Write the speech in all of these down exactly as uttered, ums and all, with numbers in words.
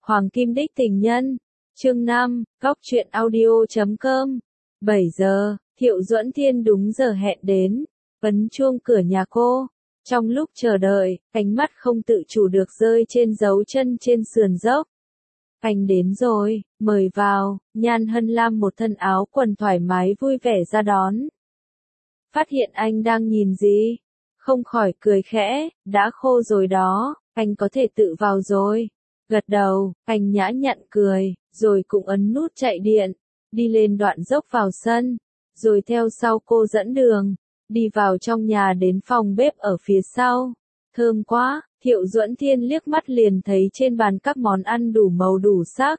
Hoàng Kim Đích Tình Nhân, chương năm, góc truyện audio chấm com. bảy giờ, Thiệu Duẫn Thiên đúng giờ hẹn đến, ấn chuông cửa nhà cô. Trong lúc chờ đợi, ánh mắt không tự chủ được rơi trên dấu chân trên sườn dốc. Anh đến rồi, mời vào. Nhan Hân Lam một thân áo quần thoải mái vui vẻ ra đón. Phát hiện anh đang nhìn gì? Không khỏi cười khẽ, đã khô rồi đó, anh có thể tự vào rồi. Gật đầu, anh nhã nhặn cười, rồi cũng ấn nút chạy điện, đi lên đoạn dốc vào sân, rồi theo sau cô dẫn đường, đi vào trong nhà đến phòng bếp ở phía sau. Thơm quá, Thiệu Duẫn Thiên liếc mắt liền thấy trên bàn các món ăn đủ màu đủ sắc.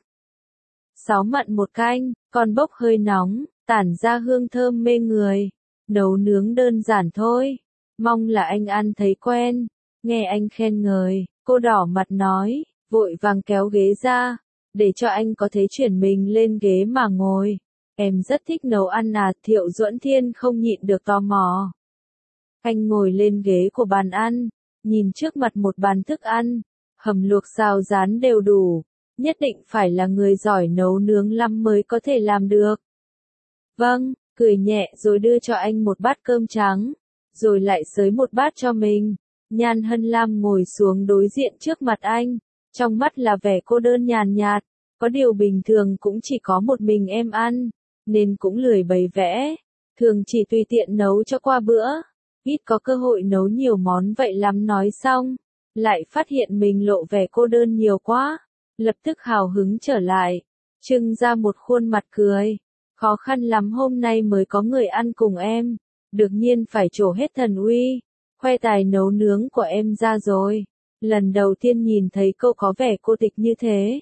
Sáu mặn một canh, còn bốc hơi nóng, tản ra hương thơm mê người. Nấu nướng đơn giản thôi, mong là anh ăn thấy quen. Nghe anh khen ngợi, cô đỏ mặt nói, vội vàng kéo ghế ra, để cho anh có thể chuyển mình lên ghế mà ngồi. Em rất thích nấu ăn à? Thiệu Duẫn Thiên không nhịn được tò mò. Anh ngồi lên ghế của bàn ăn, nhìn trước mặt một bàn thức ăn, hầm luộc xào rán đều đủ, nhất định phải là người giỏi nấu nướng lắm mới có thể làm được. Vâng, cười nhẹ rồi đưa cho anh một bát cơm trắng, rồi lại xới một bát cho mình. Nhan Hân Lam ngồi xuống đối diện trước mặt anh, trong mắt là vẻ cô đơn nhàn nhạt, có điều bình thường cũng chỉ có một mình em ăn, nên cũng lười bày vẽ, thường chỉ tùy tiện nấu cho qua bữa, ít có cơ hội nấu nhiều món vậy lắm. Nói xong, lại phát hiện mình lộ vẻ cô đơn nhiều quá, lập tức hào hứng trở lại, trưng ra một khuôn mặt cười, khó khăn lắm hôm nay mới có người ăn cùng em, đương nhiên phải trổ hết thần uy, khoe tài nấu nướng của em ra rồi. Lần đầu tiên nhìn thấy cô có vẻ cô tịch như thế,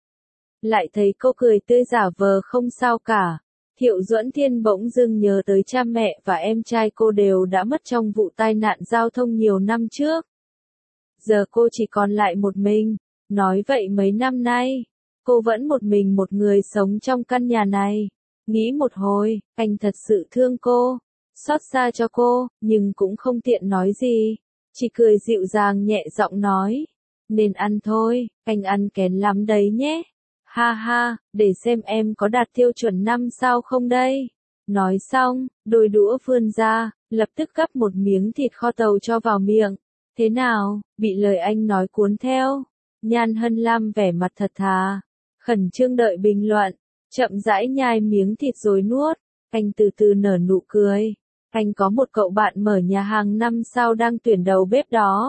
lại thấy cô cười tươi giả vờ không sao cả. Thiệu Duẫn Thiên bỗng dưng nhớ tới cha mẹ và em trai cô đều đã mất trong vụ tai nạn giao thông nhiều năm trước. Giờ cô chỉ còn lại một mình, nói vậy mấy năm nay, cô vẫn một mình một người sống trong căn nhà này. Nghĩ một hồi, anh thật sự thương cô, xót xa cho cô, nhưng cũng không tiện nói gì, chỉ cười dịu dàng nhẹ giọng nói, nên ăn thôi, anh ăn kén lắm đấy nhé. Ha ha, để xem em có đạt tiêu chuẩn năm sao không đây. Nói xong, đôi đũa vươn ra, lập tức gắp một miếng thịt kho tàu cho vào miệng. Thế nào, bị lời anh nói cuốn theo? Nhan Hân Lam vẻ mặt thật thà, khẩn trương đợi bình luận, chậm rãi nhai miếng thịt rồi nuốt. Anh từ từ nở nụ cười. Anh có một cậu bạn mở nhà hàng năm sao đang tuyển đầu bếp đó.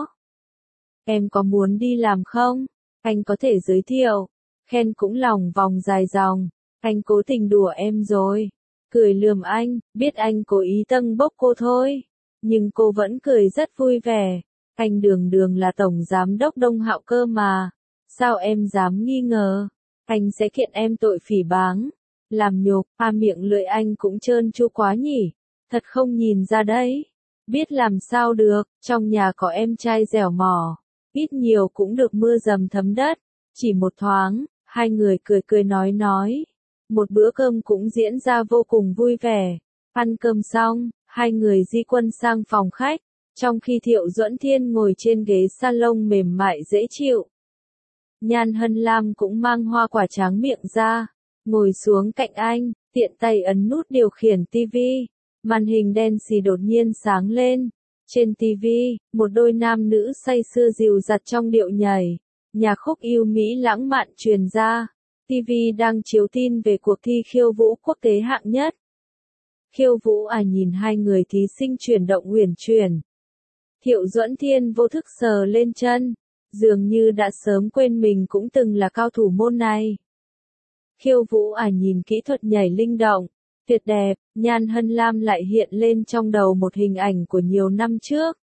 Em có muốn đi làm không? Anh có thể giới thiệu. Khen cũng lòng vòng dài dòng, anh cố tình đùa em rồi. Cười lườm anh, biết anh cố ý tâng bốc cô thôi. Nhưng cô vẫn cười rất vui vẻ. Anh đường đường là tổng giám đốc Đông Hạo cơ mà. Sao em dám nghi ngờ? Anh sẽ kiện em tội phỉ báng. Làm nhục, à miệng lưỡi anh cũng trơn tru quá nhỉ. Thật không nhìn ra đấy. Biết làm sao được, trong nhà có em trai dẻo mỏ. Ít nhiều cũng được mưa dầm thấm đất. Chỉ một thoáng, hai người cười cười nói nói. Một bữa cơm cũng diễn ra vô cùng vui vẻ. Ăn cơm xong, hai người di quân sang phòng khách, trong khi Thiệu Duẫn Thiên ngồi trên ghế salon mềm mại dễ chịu. Nhan Hân Lam cũng mang hoa quả tráng miệng ra, ngồi xuống cạnh anh, tiện tay ấn nút điều khiển tivi. Màn hình đen xì đột nhiên sáng lên. Trên tivi, một đôi nam nữ say sưa dìu dặt trong điệu nhảy. Nhạc khúc yêu Mỹ lãng mạn truyền ra. tivi đang chiếu tin về cuộc thi khiêu vũ quốc tế hạng nhất. Khiêu vũ à? Nhìn hai người thí sinh chuyển động uyển chuyển. Thiệu Duẫn Thiên vô thức sờ lên chân, dường như đã sớm quên mình cũng từng là cao thủ môn này. Khiêu vũ à? Nhìn kỹ thuật nhảy linh động, tuyệt đẹp. Nhan Hân Lam lại hiện lên trong đầu một hình ảnh của nhiều năm trước.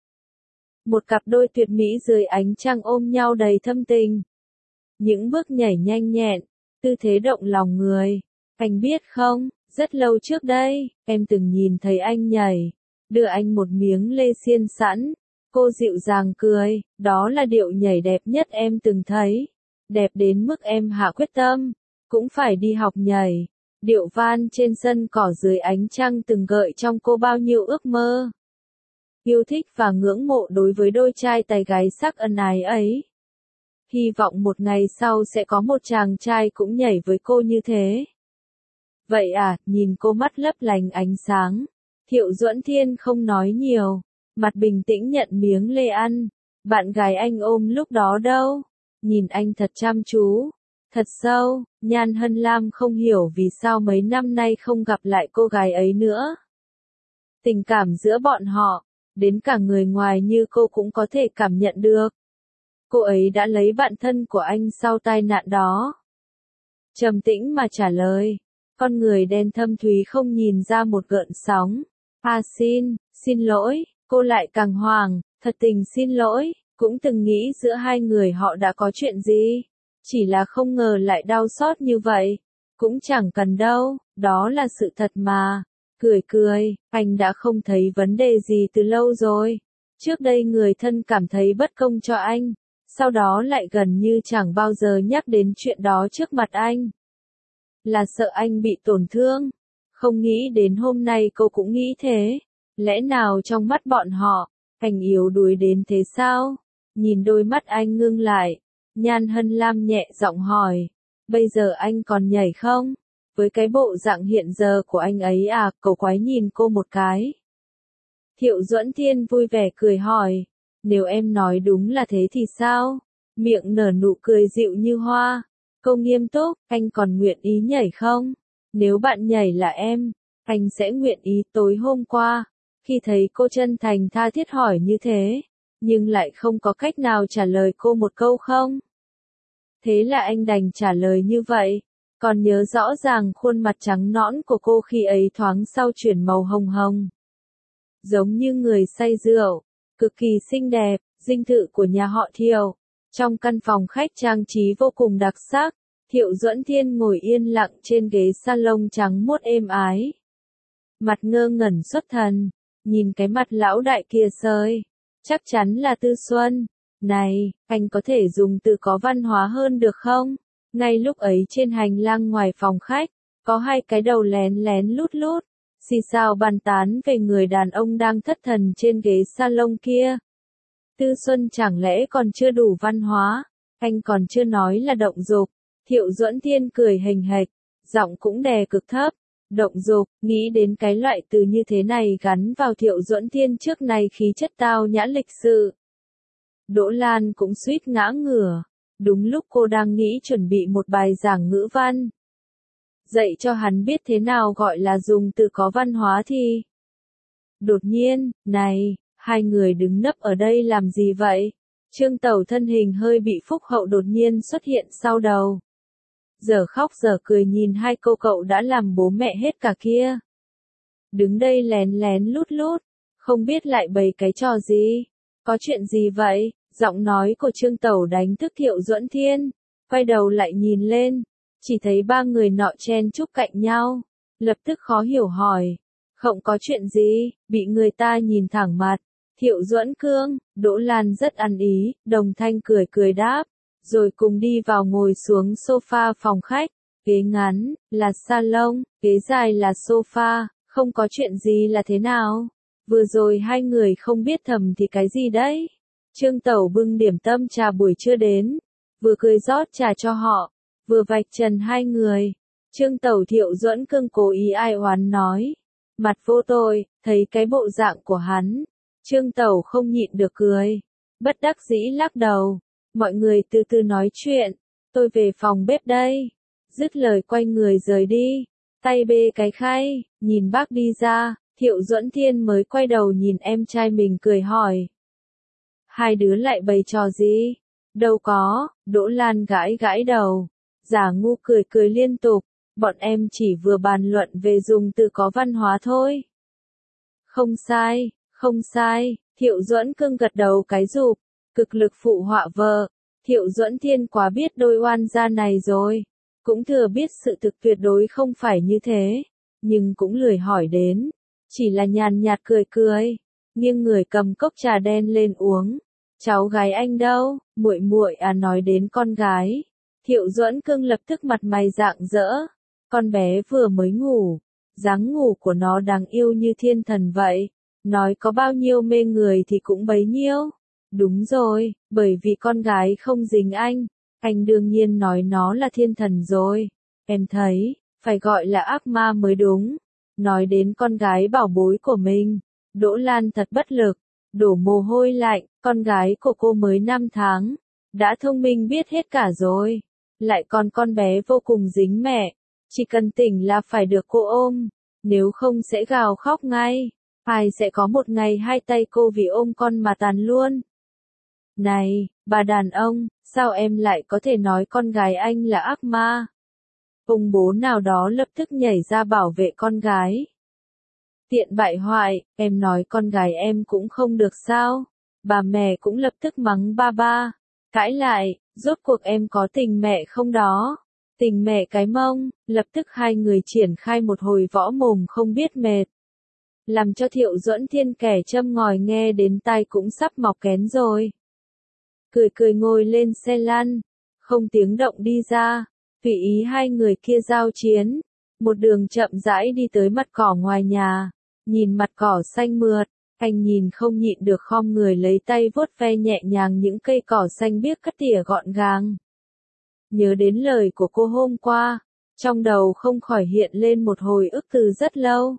Một cặp đôi tuyệt mỹ dưới ánh trăng ôm nhau đầy thâm tình. Những bước nhảy nhanh nhẹn, tư thế động lòng người. Anh biết không, rất lâu trước đây, em từng nhìn thấy anh nhảy, đưa anh một miếng lê xiên sẵn. Cô dịu dàng cười, đó là điệu nhảy đẹp nhất em từng thấy. Đẹp đến mức em hạ quyết tâm, cũng phải đi học nhảy. Điệu van trên sân cỏ dưới ánh trăng từng gợi trong cô bao nhiêu ước mơ. Yêu thích và ngưỡng mộ đối với đôi trai tài gái sắc ân ái ấy. hy vọng một ngày sau sẽ có một chàng trai cũng nhảy với cô như thế. Vậy à, nhìn cô mắt lấp lánh ánh sáng. Thiệu Duẫn Thiên không nói nhiều, mặt bình tĩnh nhận miếng lê ăn. Bạn gái anh ôm lúc đó đâu? Nhìn anh thật chăm chú, thật sâu. Nhan Hân Lam không hiểu vì sao mấy năm nay không gặp lại cô gái ấy nữa. Tình cảm giữa bọn họ, đến cả người ngoài như cô cũng có thể cảm nhận được. Cô ấy đã lấy bạn thân của anh sau tai nạn đó. Trầm tĩnh mà trả lời, con người đen thâm thúy không nhìn ra một gợn sóng. À xin, xin lỗi, cô lại càng hoảng, thật tình xin lỗi, cũng từng nghĩ giữa hai người họ đã có chuyện gì. Chỉ là không ngờ lại đau xót như vậy. Cũng chẳng cần đâu, đó là sự thật mà. Cười cười, anh đã không thấy vấn đề gì từ lâu rồi. Trước đây người thân cảm thấy bất công cho anh, sau đó lại gần như chẳng bao giờ nhắc đến chuyện đó trước mặt anh. Là sợ anh bị tổn thương. Không nghĩ đến hôm nay cô cũng nghĩ thế. Lẽ nào trong mắt bọn họ, anh yếu đuối đến thế sao? Nhìn đôi mắt anh ngưng lại, Nhan Hân Lam nhẹ giọng hỏi, bây giờ anh còn nhảy không? Với cái bộ dạng hiện giờ của anh ấy à, cậu quái nhìn cô một cái. Thiệu Duẫn Thiên vui vẻ cười hỏi, nếu em nói đúng là thế thì sao? Miệng nở nụ cười dịu như hoa. Câu nghiêm túc, anh còn nguyện ý nhảy không? Nếu bạn nhảy là em, anh sẽ nguyện ý. Tối hôm qua, khi thấy cô chân thành tha thiết hỏi như thế, nhưng lại không có cách nào trả lời cô một câu không. Thế là anh đành trả lời như vậy. Còn nhớ rõ ràng khuôn mặt trắng nõn của cô khi ấy thoáng sau chuyển màu hồng hồng. Giống như người say rượu, cực kỳ xinh đẹp, dinh thự của nhà họ Thiệu. Trong căn phòng khách trang trí vô cùng đặc sắc, Thiệu Duẫn Thiên ngồi yên lặng trên ghế salon trắng muốt êm ái. Mặt ngơ ngẩn xuất thần, nhìn cái mặt lão đại kia sơi. Chắc chắn là Tư Xuân. Này, anh có thể dùng từ có văn hóa hơn được không? Ngay lúc ấy trên hành lang ngoài phòng khách, có hai cái đầu lén lén lút lút, xì xào bàn tán về người đàn ông đang thất thần trên ghế salon kia. Tư Xuân chẳng lẽ còn chưa đủ văn hóa, anh còn chưa nói là động dục. Thiệu Duẫn Thiên cười hềnh hệch, giọng cũng đè cực thấp. Động dục, nghĩ đến cái loại từ như thế này gắn vào Thiệu Duẫn Thiên trước này khí chất tao nhã lịch sự. Đỗ Lan cũng suýt ngã ngửa, đúng lúc cô đang nghĩ chuẩn bị một bài giảng ngữ văn. Dạy cho hắn biết thế nào gọi là dùng từ có văn hóa thì. Đột nhiên, này, hai người đứng nấp ở đây làm gì vậy? Trương Tẩu thân hình hơi bị phúc hậu đột nhiên xuất hiện sau đầu. Giờ khóc giờ cười nhìn hai cô cậu đã làm bố mẹ hết cả kia. Đứng đây lén lén lút lút, không biết lại bày cái trò gì. Có chuyện gì vậy? Giọng nói của Trương Tẩu đánh thức Thiệu Duẫn Thiên. Quay đầu lại nhìn lên, chỉ thấy ba người nọ chen chúc cạnh nhau. Lập tức khó hiểu hỏi. Không có chuyện gì, bị người ta nhìn thẳng mặt. Thiệu Duẫn Cương, Đỗ Lan rất ăn ý, đồng thanh cười cười đáp. Rồi cùng đi vào ngồi xuống sofa phòng khách. Ghế ngắn, là salon, ghế dài là sofa, không có chuyện gì là thế nào? Vừa rồi hai người không biết thầm thì cái gì đấy? Trương Tẩu bưng điểm tâm trà buổi trưa đến, vừa cười rót trà cho họ, vừa vạch trần hai người. Trương Tẩu Thiệu Duẫn Cương cố ý ai oán nói, mặt vô tội, thấy cái bộ dạng của hắn, Trương Tẩu không nhịn được cười, bất đắc dĩ lắc đầu, mọi người từ từ nói chuyện, tôi về phòng bếp đây. Dứt lời quay người rời đi, tay bê cái khay, nhìn bác đi ra, Thiệu Duẫn Thiên mới quay đầu nhìn em trai mình cười hỏi. Hai đứa lại bày trò gì? Đâu có, Đỗ Lan gãi gãi đầu. Giả ngu cười cười liên tục, bọn em chỉ vừa bàn luận về dùng từ có văn hóa thôi. Không sai, không sai, Thiệu Duẫn Cương gật đầu cái rụp, cực lực phụ họa vợ. Thiệu Duẫn Thiên quá biết đôi oan gia này rồi, cũng thừa biết sự thực tuyệt đối không phải như thế, nhưng cũng lười hỏi đến, chỉ là nhàn nhạt cười cười, nghiêng người cầm cốc trà đen lên uống. Cháu gái anh đâu? Muội muội à, nói đến con gái. Thiệu Duẫn Cương lập tức mặt mày rạng rỡ. Con bé vừa mới ngủ, dáng ngủ của nó đáng yêu như thiên thần vậy. Nói có bao nhiêu mê người thì cũng bấy nhiêu. Đúng rồi, bởi vì con gái không dính anh. Anh đương nhiên nói nó là thiên thần rồi. Em thấy, phải gọi là ác ma mới đúng. Nói đến con gái bảo bối của mình, Đỗ Lan thật bất lực, đổ mồ hôi lạnh, con gái của cô mới năm tháng, đã thông minh biết hết cả rồi. Lại còn con bé vô cùng dính mẹ, chỉ cần tỉnh là phải được cô ôm, nếu không sẽ gào khóc ngay. Ai sẽ có một ngày hai tay cô vì ôm con mà tàn luôn. Này, bà đàn ông, sao em lại có thể nói con gái anh là ác ma? Ông bố nào đó lập tức nhảy ra bảo vệ con gái. Tiện bại hoại, em nói con gái em cũng không được sao? Bà mẹ cũng lập tức mắng ba ba. Cãi lại, rốt cuộc em có tình mẹ không đó? Tình mẹ cái mông, lập tức hai người triển khai một hồi võ mồm không biết mệt. Làm cho Thiệu Duẫn Thiên kẻ châm ngòi nghe đến tai cũng sắp mọc kén rồi. Cười cười ngồi lên xe lăn, không tiếng động đi ra, tùy ý hai người kia giao chiến. Một đường chậm rãi đi tới mặt cỏ ngoài nhà, nhìn mặt cỏ xanh mượt, anh nhìn không nhịn được khom người lấy tay vuốt ve nhẹ nhàng những cây cỏ xanh biếc cắt tỉa gọn gàng. Nhớ đến lời của cô hôm qua, trong đầu không khỏi hiện lên một hồi ức từ rất lâu.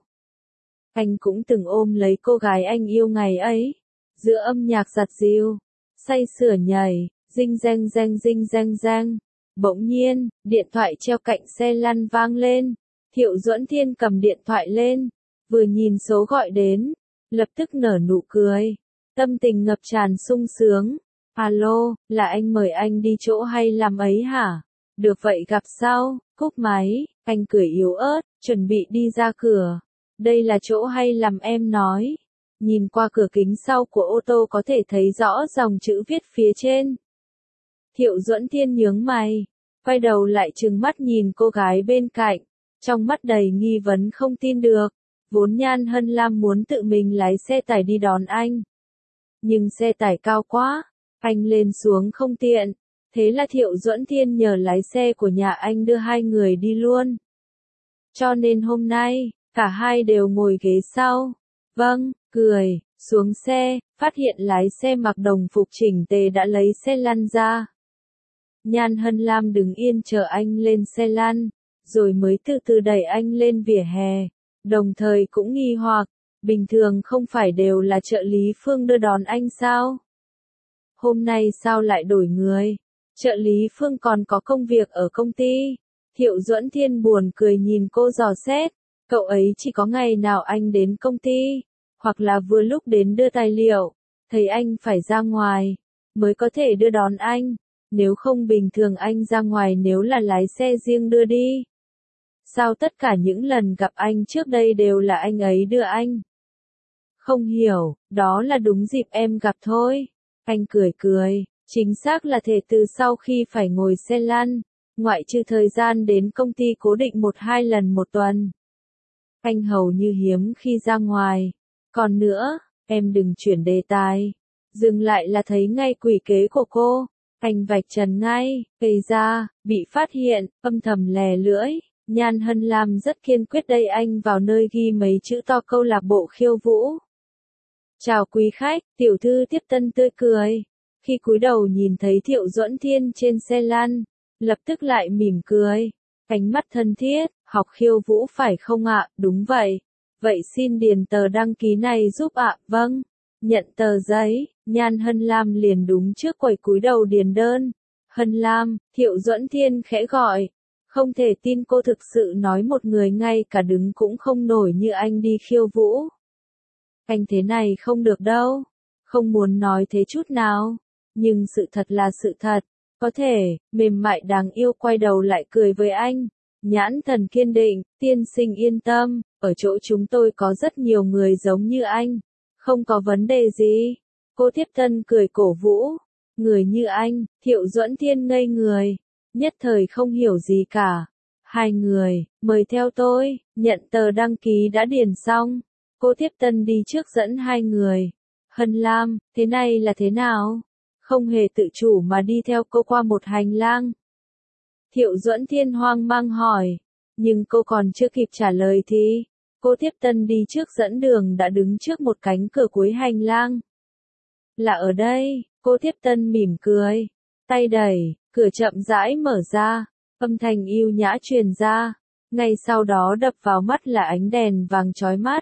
Anh cũng từng ôm lấy cô gái anh yêu ngày ấy, giữa âm nhạc giặt dịu, say sưa nhảy, dinh dang dang dinh dang dang. Bỗng nhiên, điện thoại treo cạnh xe lăn vang lên. Thiệu Duẫn Thiên cầm điện thoại lên, vừa nhìn số gọi đến, lập tức nở nụ cười, tâm tình ngập tràn sung sướng. Alo, là anh mời anh đi chỗ hay làm ấy hả? Được vậy gặp sau, cúp máy, anh cười yếu ớt, chuẩn bị đi ra cửa. Đây là chỗ hay làm em nói. Nhìn qua cửa kính sau của ô tô có thể thấy rõ dòng chữ viết phía trên. Thiệu Duẫn Thiên nhướng mày, quay đầu lại trừng mắt nhìn cô gái bên cạnh, trong mắt đầy nghi vấn không tin được. Vốn Nhan Hân Lam muốn tự mình lái xe tải đi đón anh. Nhưng xe tải cao quá, anh lên xuống không tiện. Thế là Thiệu Duẫn Thiên nhờ lái xe của nhà anh đưa hai người đi luôn. Cho nên hôm nay, cả hai đều ngồi ghế sau. Vâng, cười, xuống xe, phát hiện lái xe mặc đồng phục chỉnh tề đã lấy xe lăn ra. Nhan Hân Lam đứng yên chờ anh lên xe lăn, rồi mới từ từ đẩy anh lên vỉa hè, đồng thời cũng nghi hoặc, bình thường không phải đều là trợ lý Phương đưa đón anh sao? Hôm nay sao lại đổi người? Trợ lý Phương còn có công việc ở công ty. Thiệu Duẫn Thiên buồn cười nhìn cô dò xét, cậu ấy chỉ có ngày nào anh đến công ty, hoặc là vừa lúc đến đưa tài liệu, thấy anh phải ra ngoài, mới có thể đưa đón anh, nếu không bình thường anh ra ngoài nếu là lái xe riêng đưa đi. Sao tất cả những lần gặp anh trước đây đều là anh ấy đưa anh? Không hiểu, đó là đúng dịp em gặp thôi. Anh cười cười, chính xác là thể từ sau khi phải ngồi xe lăn, ngoại trừ thời gian đến công ty cố định một hai lần một tuần. Anh hầu như hiếm khi ra ngoài. Còn nữa, em đừng chuyển đề tài. Dừng lại là thấy ngay quỷ kế của cô. Anh vạch trần ngay, gây ra, bị phát hiện, âm thầm lè lưỡi. Nhan Hân Lam rất kiên quyết đẩy anh vào nơi ghi mấy chữ to câu lạc bộ khiêu vũ. Chào quý khách, tiểu thư tiếp tân tươi cười. Khi cúi đầu nhìn thấy Thiệu Duẫn Thiên trên xe lăn, lập tức lại mỉm cười. Ánh mắt thân thiết, học khiêu vũ phải không ạ? Đúng vậy. Vậy xin điền tờ đăng ký này giúp ạ. Vâng. Nhận tờ giấy, Nhan Hân Lam liền đúng trước quầy cúi đầu điền đơn. Hân Lam, Thiệu Duẫn Thiên khẽ gọi. Không thể tin cô thực sự nói một người ngay cả đứng cũng không nổi như anh đi khiêu vũ. Anh thế này không được đâu. Không muốn nói thế chút nào. Nhưng sự thật là sự thật. Có thể, mềm mại đáng yêu quay đầu lại cười với anh. Nhãn thần kiên định, tiên sinh yên tâm, ở chỗ chúng tôi có rất nhiều người giống như anh. Không có vấn đề gì. Cô tiếp tân cười cổ vũ. Người như anh, Thiệu Duẫn Thiên ngây người. Nhất thời không hiểu gì cả. Hai người, mời theo tôi, nhận tờ đăng ký đã điền xong. Cô tiếp tân đi trước dẫn hai người. Hân Lam, thế này là thế nào? Không hề tự chủ mà đi theo cô qua một hành lang. Thiệu Duẫn Thiên hoang mang hỏi. Nhưng cô còn chưa kịp trả lời thì, cô tiếp tân đi trước dẫn đường đã đứng trước một cánh cửa cuối hành lang. Là ở đây, cô Thiếp Tân mỉm cười. Tay đẩy, cửa chậm rãi mở ra, âm thanh yêu nhã truyền ra. Ngay sau đó đập vào mắt là ánh đèn vàng chói mắt.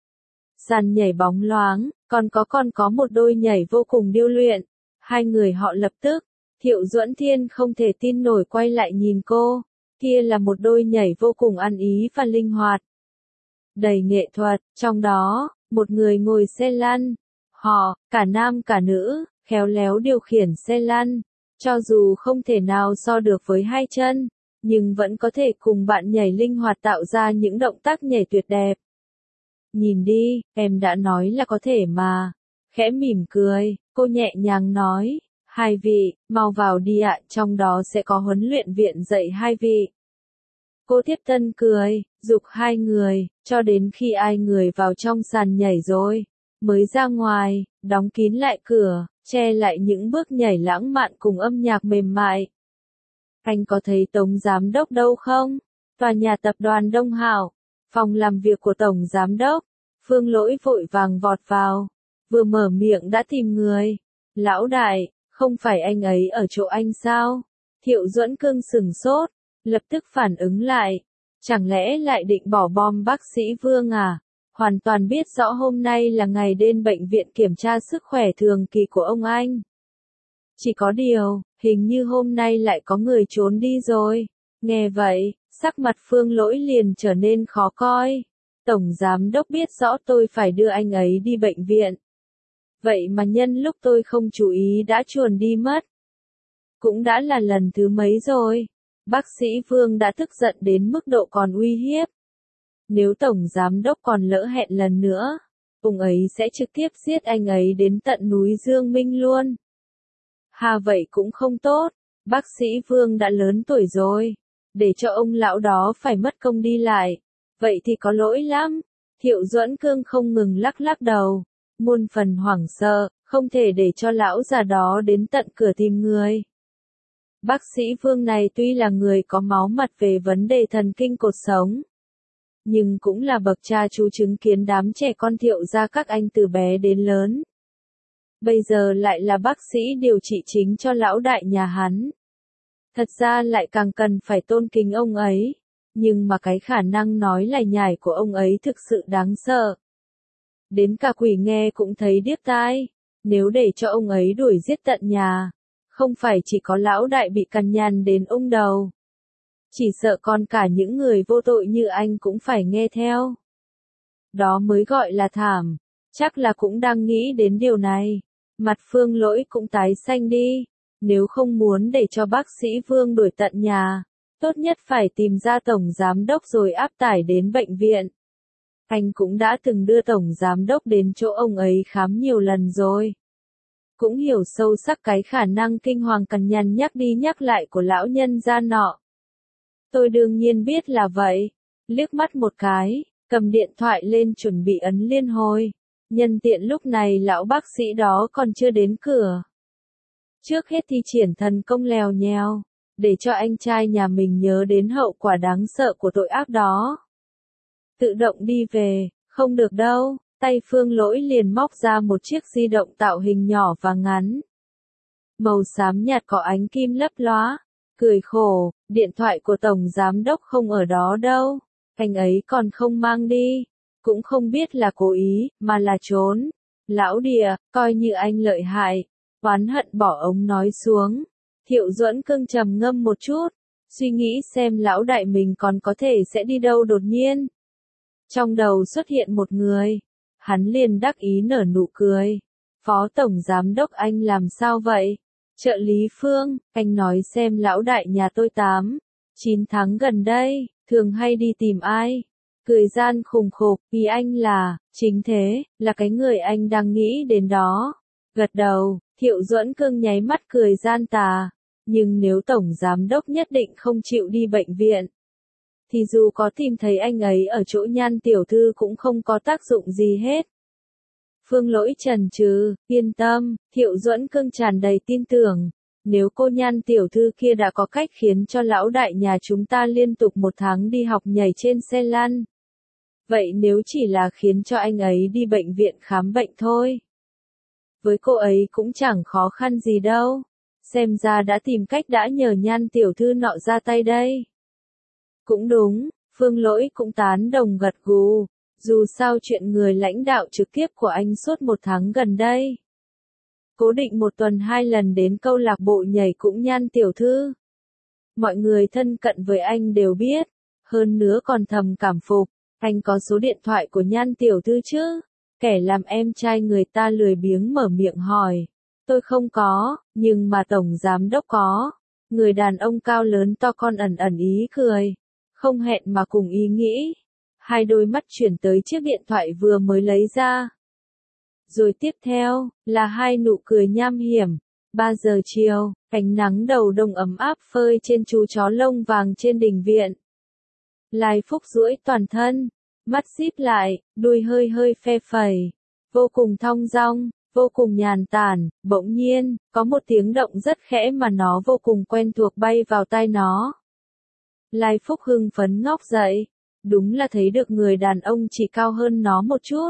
Sàn nhảy bóng loáng, còn có còn có một đôi nhảy vô cùng điêu luyện. Hai người họ lập tức, Thiệu Duẫn Thiên không thể tin nổi quay lại nhìn cô. Kia là một đôi nhảy vô cùng ăn ý và linh hoạt. Đầy nghệ thuật, trong đó, một người ngồi xe lăn. Họ, cả nam cả nữ, khéo léo điều khiển xe lăn. Cho dù không thể nào so được với hai chân, nhưng vẫn có thể cùng bạn nhảy linh hoạt tạo ra những động tác nhảy tuyệt đẹp. Nhìn đi, em đã nói là có thể mà. Khẽ mỉm cười, cô nhẹ nhàng nói, hai vị, mau vào đi ạ, trong đó sẽ có huấn luyện viện dạy hai vị. Cô Thiếp Tân cười, giục hai người, cho đến khi ai người vào trong sàn nhảy rồi, mới ra ngoài, đóng kín lại cửa, che lại những bước nhảy lãng mạn cùng âm nhạc mềm mại. Anh có thấy Tổng Giám Đốc đâu không? Tòa nhà tập đoàn Đông Hảo, phòng làm việc của Tổng Giám Đốc. Phương Lỗi vội vàng vọt vào, vừa mở miệng đã tìm người. Lão đại, không phải anh ấy ở chỗ anh sao? Thiệu Duẫn Cương sửng sốt, lập tức phản ứng lại. Chẳng lẽ lại định bỏ bom bác sĩ Vương à? Hoàn toàn biết rõ hôm nay là ngày đến bệnh viện kiểm tra sức khỏe thường kỳ của ông anh. Chỉ có điều, hình như hôm nay lại có người trốn đi rồi. Nghe vậy, sắc mặt Phương Lỗi liền trở nên khó coi. Tổng Giám Đốc biết rõ tôi phải đưa anh ấy đi bệnh viện. Vậy mà nhân lúc tôi không chú ý đã chuồn đi mất. Cũng đã là lần thứ mấy rồi. Bác sĩ Vương đã tức giận đến mức độ còn uy hiếp. Nếu Tổng Giám Đốc còn lỡ hẹn lần nữa, ông ấy sẽ trực tiếp giết anh ấy đến tận núi Dương Minh luôn. Hà vậy cũng không tốt, bác sĩ Vương đã lớn tuổi rồi, để cho ông lão đó phải mất công đi lại, vậy thì có lỗi lắm. Thiệu Duẫn Cương không ngừng lắc lắc đầu, muôn phần hoảng sợ, không thể để cho lão già đó đến tận cửa tìm người. Bác sĩ Vương này tuy là người có máu mặt về vấn đề thần kinh cột sống, nhưng cũng là bậc cha chú chứng kiến đám trẻ con Thiệu gia các anh từ bé đến lớn. Bây giờ lại là bác sĩ điều trị chính cho lão đại nhà hắn. Thật ra lại càng cần phải tôn kính ông ấy, nhưng mà cái khả năng nói lải nhải của ông ấy thực sự đáng sợ. Đến cả quỷ nghe cũng thấy điếc tai, nếu để cho ông ấy đuổi giết tận nhà, không phải chỉ có lão đại bị cằn nhằn đến ung đầu. Chỉ sợ còn cả những người vô tội như anh cũng phải nghe theo. Đó mới gọi là thảm, chắc là cũng đang nghĩ đến điều này. Mặt Phương Lỗi cũng tái xanh đi, nếu không muốn để cho bác sĩ Vương đuổi tận nhà, tốt nhất phải tìm ra Tổng Giám Đốc rồi áp tải đến bệnh viện. Anh cũng đã từng đưa Tổng Giám Đốc đến chỗ ông ấy khám nhiều lần rồi. Cũng hiểu sâu sắc cái khả năng kinh hoàng cằn nhằn nhắc đi nhắc lại của lão nhân gia nọ. Tôi đương nhiên biết là vậy. Liếc mắt một cái, cầm điện thoại lên chuẩn bị ấn liên hồi. Nhân tiện lúc này lão bác sĩ đó còn chưa đến cửa. Trước hết thì triển thần công lèo nhèo, để cho anh trai nhà mình nhớ đến hậu quả đáng sợ của tội ác đó. Tự động đi về, không được đâu, tay Phương Lỗi liền móc ra một chiếc di động tạo hình nhỏ và ngắn. Màu xám nhạt có ánh kim lấp lóa, cười khổ, điện thoại của Tổng Giám Đốc không ở đó đâu, anh ấy còn không mang đi. Cũng không biết là cố ý, mà là trốn. Lão địa, coi như anh lợi hại. Oán hận bỏ ống nói xuống. Thiệu Duẫn Cương trầm ngâm một chút, suy nghĩ xem lão đại mình còn có thể sẽ đi đâu đột nhiên. Trong đầu xuất hiện một người. Hắn liền đắc ý nở nụ cười. Phó Tổng Giám Đốc anh làm sao vậy? Trợ lý Phương, anh nói xem lão đại nhà tôi tám, chín tháng gần đây, thường hay đi tìm ai? Cười gian khùng khục, ý anh là, chính thế, là cái người anh đang nghĩ đến đó. Gật đầu, Thiệu Duẫn Cương nháy mắt cười gian tà. Nhưng nếu Tổng Giám Đốc nhất định không chịu đi bệnh viện, thì dù có tìm thấy anh ấy ở chỗ Nhan tiểu thư cũng không có tác dụng gì hết. Phương Lỗi chần chừ, yên tâm, Thiệu Duẫn Cương tràn đầy tin tưởng. Nếu cô Nhan tiểu thư kia đã có cách khiến cho lão đại nhà chúng ta liên tục một tháng đi học nhảy trên xe lăn, vậy nếu chỉ là khiến cho anh ấy đi bệnh viện khám bệnh thôi, với cô ấy cũng chẳng khó khăn gì đâu. Xem ra đã tìm cách đã nhờ Nhan tiểu thư nọ ra tay đây. Cũng đúng, Phương Lỗi cũng tán đồng gật gù. Dù sao chuyện người lãnh đạo trực tiếp của anh suốt một tháng gần đây. Cố định một tuần hai lần đến câu lạc bộ nhảy cũng Nhan tiểu thư. Mọi người thân cận với anh đều biết, hơn nữa còn thầm cảm phục, anh có số điện thoại của Nhan tiểu thư chứ? Kẻ làm em trai người ta lười biếng mở miệng hỏi. Tôi không có, nhưng mà tổng giám đốc có. Người đàn ông cao lớn to con ẩn ẩn ý cười, không hẹn mà cùng ý nghĩ. Hai đôi mắt chuyển tới chiếc điện thoại vừa mới lấy ra. Rồi tiếp theo, là hai nụ cười nham hiểm. Ba giờ chiều, ánh nắng đầu đông ấm áp phơi trên chú chó lông vàng trên đình viện. Lai Phúc duỗi toàn thân, mắt díp lại, đuôi hơi hơi phe phẩy. Vô cùng thong dong, vô cùng nhàn tản, bỗng nhiên, có một tiếng động rất khẽ mà nó vô cùng quen thuộc bay vào tai nó. Lai Phúc hưng phấn ngóc dậy. Đúng là thấy được người đàn ông chỉ cao hơn nó một chút.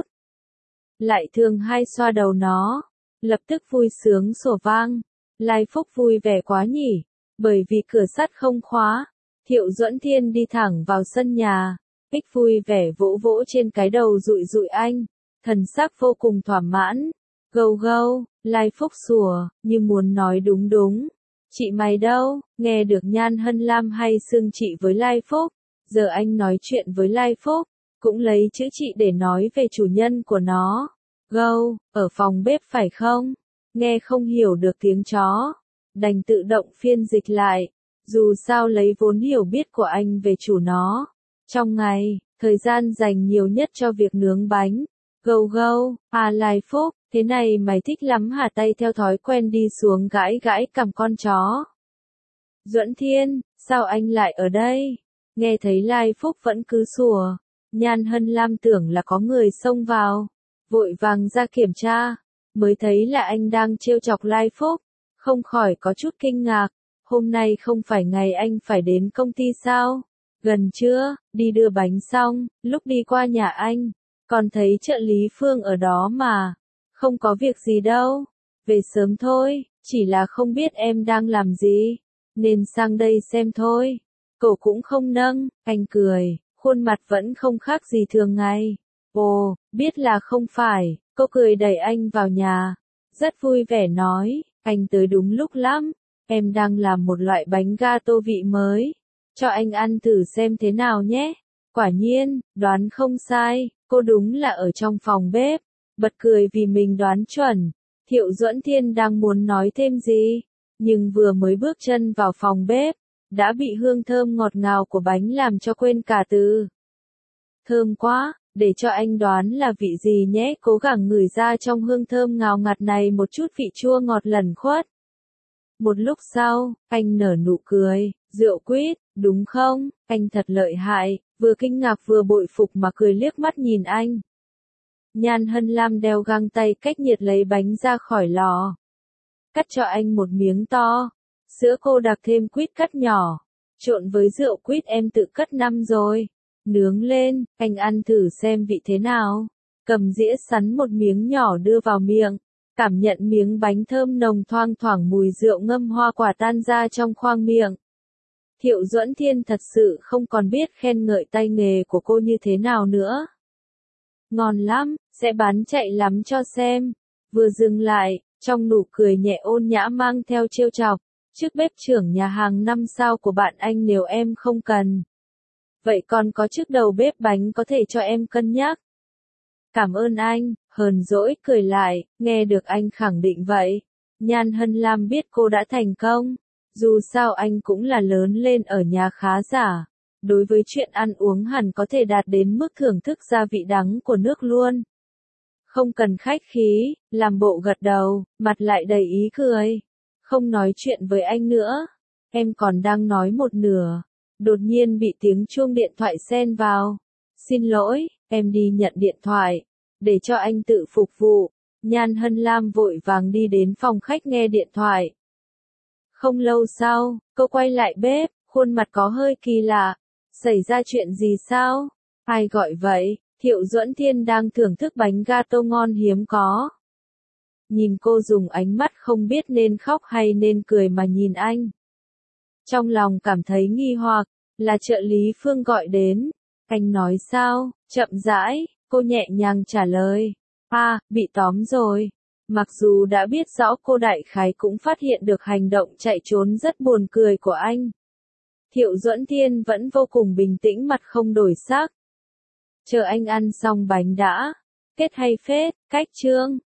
Lại thường hay xoa đầu nó. Lập tức vui sướng sủa vang. Lai Phúc vui vẻ quá nhỉ. Bởi vì cửa sắt không khóa. Thiệu Duẫn Thiên đi thẳng vào sân nhà. Ích vui vẻ vỗ vỗ trên cái đầu dụi dụi anh. Thần sắc vô cùng thỏa mãn. Gâu gâu, Lai Phúc sủa, như muốn nói đúng đúng. Chị mày đâu, nghe được Nhan Hân Lam hay xưng chị với Lai Phúc. Giờ anh nói chuyện với Lai Phúc, cũng lấy chữ chị để nói về chủ nhân của nó. Gâu, ở phòng bếp phải không? Nghe không hiểu được tiếng chó. Đành tự động phiên dịch lại. Dù sao lấy vốn hiểu biết của anh về chủ nó. Trong ngày, thời gian dành nhiều nhất cho việc nướng bánh. Gâu gâu, à Lai Phúc, thế này mày thích lắm hả? Tay theo thói quen đi xuống gãi gãi cằm con chó. Duẫn Thiên, sao anh lại ở đây? Nghe thấy Lai Phúc vẫn cứ sủa, Nhan Hân Lam tưởng là có người xông vào, vội vàng ra kiểm tra, mới thấy là anh đang trêu chọc Lai Phúc, không khỏi có chút kinh ngạc, hôm nay không phải ngày anh phải đến công ty sao? Gần chưa, đi đưa bánh xong, lúc đi qua nhà anh, còn thấy trợ lý Phương ở đó mà, không có việc gì đâu, về sớm thôi, chỉ là không biết em đang làm gì, nên sang đây xem thôi. Cổ cũng không nâng, anh cười, khuôn mặt vẫn không khác gì thường ngày. Ồ, biết là không phải, cô cười đẩy anh vào nhà. Rất vui vẻ nói, anh tới đúng lúc lắm, em đang làm một loại bánh gato vị mới. Cho anh ăn thử xem thế nào nhé. Quả nhiên, đoán không sai, cô đúng là ở trong phòng bếp. Bật cười vì mình đoán chuẩn. Thiệu Duẫn Thiên đang muốn nói thêm gì, nhưng vừa mới bước chân vào phòng bếp, đã bị hương thơm ngọt ngào của bánh làm cho quên cả từ. Thơm quá, để cho anh đoán là vị gì nhé, cố gắng ngửi ra trong hương thơm ngào ngạt này một chút vị chua ngọt lẩn khuất. Một lúc sau, anh nở nụ cười, rượu quýt, đúng không, anh thật lợi hại, vừa kinh ngạc vừa bội phục mà cười liếc mắt nhìn anh. Nhan Hân Lam đeo găng tay cách nhiệt lấy bánh ra khỏi lò. Cắt cho anh một miếng to. Sữa cô đặc thêm quýt cắt nhỏ. Trộn với rượu quýt em tự cất năm rồi. Nướng lên, anh ăn thử xem vị thế nào. Cầm dĩa sắn một miếng nhỏ đưa vào miệng. Cảm nhận miếng bánh thơm nồng thoang thoảng mùi rượu ngâm hoa quả tan ra trong khoang miệng. Thiệu Duẫn Thiên thật sự không còn biết khen ngợi tay nghề của cô như thế nào nữa. Ngon lắm, sẽ bán chạy lắm cho xem. Vừa dừng lại, trong nụ cười nhẹ ôn nhã mang theo trêu chọc. Chức bếp trưởng nhà hàng năm sao của bạn anh nếu em không cần. Vậy còn có chức đầu bếp bánh có thể cho em cân nhắc. Cảm ơn anh, hờn dỗi cười lại, nghe được anh khẳng định vậy. Nhan Hân Lam biết cô đã thành công. Dù sao anh cũng là lớn lên ở nhà khá giả. Đối với chuyện ăn uống hẳn có thể đạt đến mức thưởng thức gia vị đắng của nước luôn. Không cần khách khí, làm bộ gật đầu, mặt lại đầy ý cười. Không nói chuyện với anh nữa. Em còn đang nói một nửa. Đột nhiên bị tiếng chuông điện thoại xen vào. Xin lỗi, em đi nhận điện thoại. Để cho anh tự phục vụ. Nhan Hân Lam vội vàng đi đến phòng khách nghe điện thoại. Không lâu sau, cô quay lại bếp, khuôn mặt có hơi kỳ lạ. Xảy ra chuyện gì sao? Ai gọi vậy? Thiệu Duẫn Thiên đang thưởng thức bánh gato ngon hiếm có. nhìn cô dùng ánh mắt không biết nên khóc hay nên cười mà nhìn anh. Trong lòng cảm thấy nghi hoặc, là trợ lý Phương gọi đến. Anh nói sao? Chậm rãi, cô nhẹ nhàng trả lời. À, bị tóm rồi. Mặc dù đã biết rõ cô đại khái cũng phát hiện được hành động chạy trốn rất buồn cười của anh. Thiệu Duẫn Thiên vẫn vô cùng bình tĩnh, mặt không đổi sắc. Chờ anh ăn xong bánh đã. Kết hay phết, cách chương.